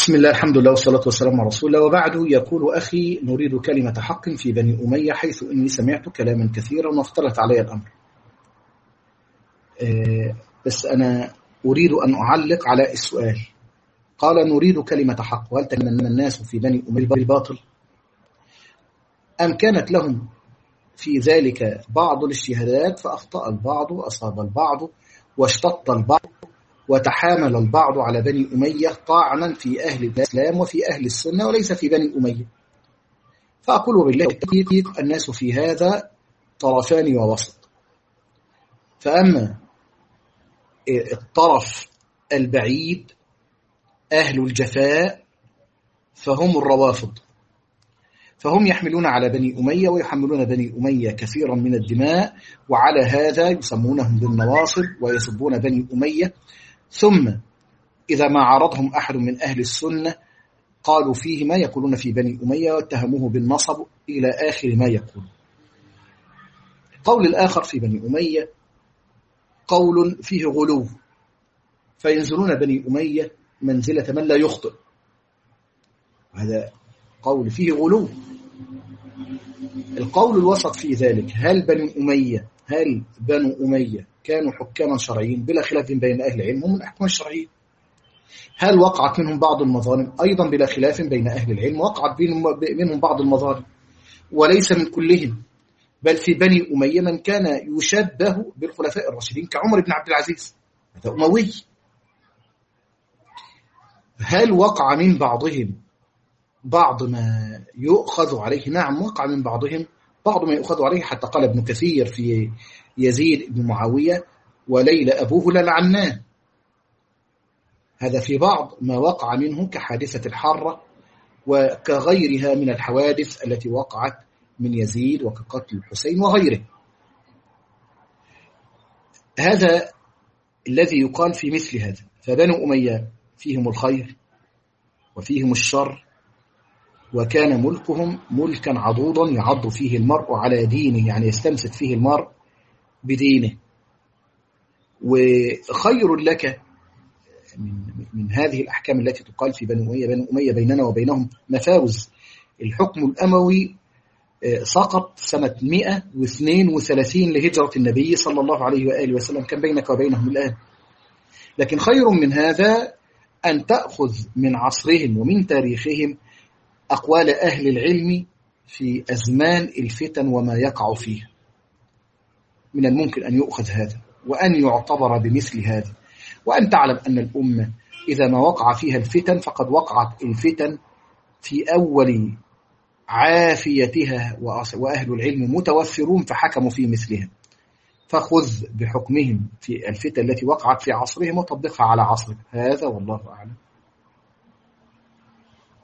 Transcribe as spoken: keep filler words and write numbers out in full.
بسم الله الحمد لله والصلاة والسلام على رسول الله، وبعد. يقول أخي: نريد كلمة حق في بني أمية، حيث إني سمعت كلاما كثيرا واختلط علي الأمر. أه بس أنا أريد أن أعلق على السؤال. قال: نريد كلمة حق، وهل تمنى الناس في بني أمية بالباطل؟ أم كانت لهم في ذلك بعض الاجتهادات فأخطأ البعض وأصاب البعض واشتط البعض وتحامل البعض على بني أمية طاعنا في أهل الإسلام وفي أهل السنة وليس في بني أمية؟ فأقول بالله التحقيق: الناس في هذا طرفان ووسط. فأما الطرف البعيد أهل الجفاء فهم الروافض، فهم يحملون على بني أمية ويحملون بني أمية كثيرا من الدماء، وعلى هذا يسمونهم بالنواصب ويسبون بني أمية. ثم إذا ما عرضهم أحد من أهل السنة قالوا فيه ما يقولون في بني أمية واتهموه بالنصب إلى آخر ما يقول. قول الآخر في بني أمية قول فيه غلو، فينزلون بني أمية منزلة من لا يخطئ، هذا قول فيه غلو. القول الوسط في ذلك: هل بني أمية هل بنو أمية كانوا حكاما شرعيين بلا خلاف بين أهل العلم، هم من الأحكام الشرعيين؟ هل وقعت منهم بعض المظالم؟ أيضا بلا خلاف بين أهل العلم وقعت منهم بعض المظالم، وليس من كلهم، بل في بني أمية من كان يشبه بالخلفاء الراشدين كعمر بن عبد العزيز، هذا أموي. هل وقع من بعضهم بعض ما يؤخذ عليه؟ نعم، وقع من بعضهم بعض ما يؤخذ عليه، حتى قال ابن كثير في يزيد بن معاوية: وليل أبوه للعنان. هذا في بعض ما وقع منه كحادثة الحرة وكغيرها من الحوادث التي وقعت من يزيد وكقتل الحسين وغيره. هذا الذي يقال في مثل هذا. فبنو أمية فيهم الخير وفيهم الشر، وكان ملكهم ملكا عضوضا يعض فيه المرء على دينه، يعني يستمسك فيه المرء بدينه. وخير لك من, من هذه الأحكام التي تقال في بني أمية: بني أمية بيننا وبينهم مفاوز. الحكم الأموي سقط سنة مئة واثنين وثلاثين لهجرة النبي صلى الله عليه وآله وسلم، كان بينك وبينهم الآن. لكن خير من هذا أن تأخذ من عصرهم ومن تاريخهم أقوال أهل العلم في أزمان الفتن وما يقع فيه. من الممكن أن يؤخذ هذا وأن يعتبر بمثل هذا، وأن تعلم أن الأمة إذا ما وقع فيها الفتن فقد وقعت الفتن في أول عافيتها، وأهل العلم متوفرون فحكموا في مثلها. فخذ بحكمهم في الفتن التي وقعت في عصرهم وطبقها على عصرك. هذا والله أعلم.